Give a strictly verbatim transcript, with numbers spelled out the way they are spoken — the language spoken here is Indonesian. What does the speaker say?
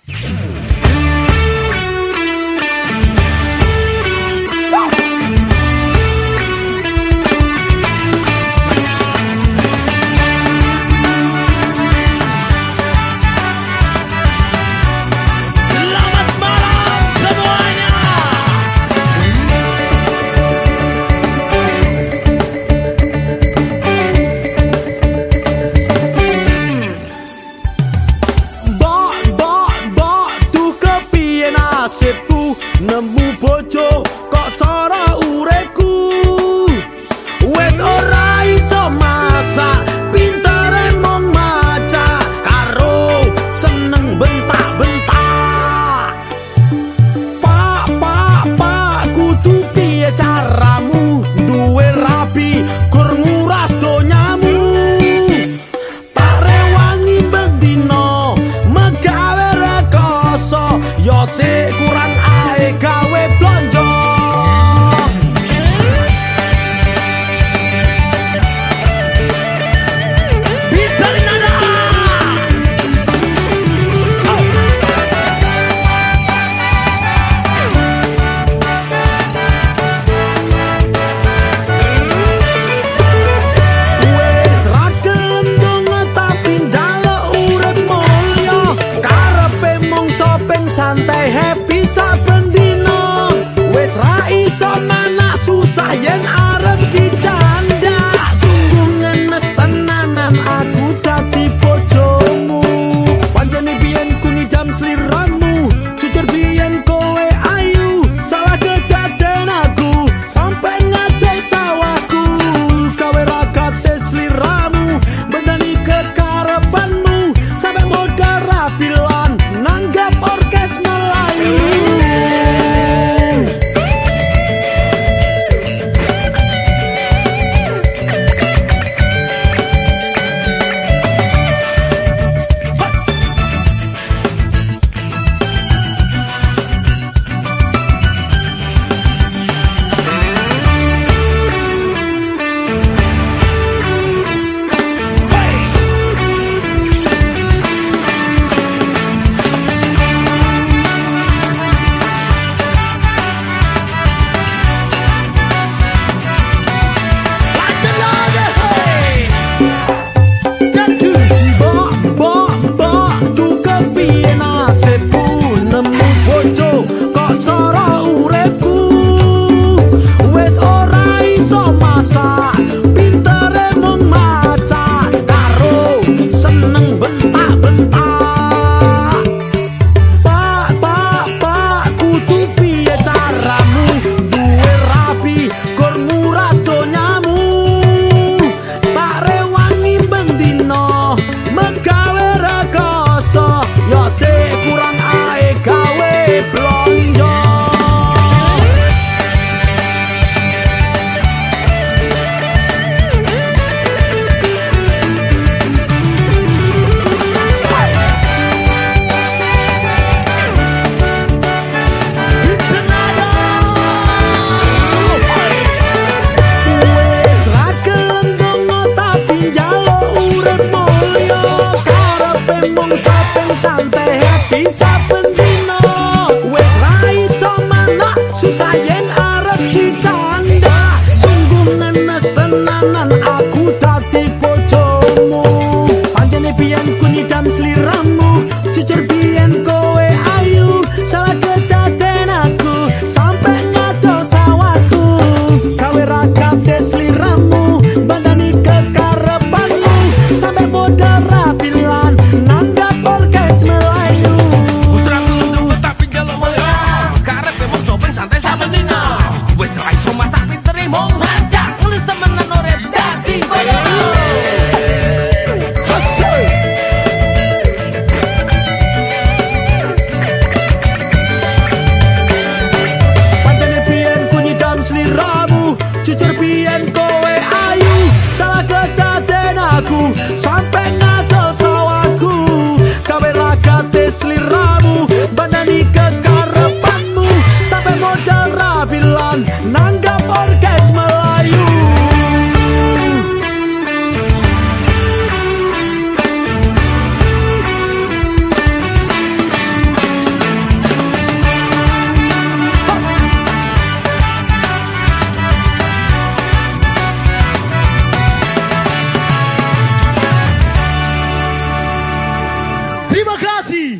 Nasibku nemu bojo kok sora uripku wis ora iso masak pintere mung maca karo seneng bentak-bentak. Pak pak pak kudu piye caramu duwe rabi gur nguras donyamu tak rewangi bendino megawe rekoso yo sik kurang ae gawe blonjo. Bitarin nada oh. Wes ra gelem tapi njaluk urip mulya karepe mung sopeng santai happy saben dino wis ra iso manak susah yen arep dicanda sungguh ngenes tenanan aku dadi bojomu pancene biyen ku ngidam sliramu jujur biyen kowe ayu salah kedaden aku sampai ngadol sawahku kowe ra kate sliramu bendani kekarepanmu sampai modal rapilan nanggap orkes Melayu. Sora uripku wis ora iso masak pintere mung maca karo seneng bentak-bentak. Pak pak pak kudu piye caramu duwe rabi gur nguras donyamu tak rewangi bendino megawe rekoso yo sik kurang ae gawe blonjo. Santai happy saben dino wis ra iso manak susah yen arep dicanda sungguh ngenes tenanan aku dadi bojomu pancene biyen ku nyidam sliramu jujur biyen kowe ayu salah kedaden aku sampai ngadol sawahku gawe ra kate sliramu bandani kekarepanmu sampai modal rapilan nanggap orkes Melayu. Putra ngunduh tapi jaluk mulya karepe mung sopeng santai saben dina wis ra iso masak pintere mung maca nulis temenan urip dadi bojomu. Pancene biyen ku nyidam sliramu jujur biyen kowe ayu salah kedaden aku sampai ngadol sawahku gawe ragate sliramu bandani kekarepanmu sampai modal rabilan nanggap orkes Melayu. Terima kasih.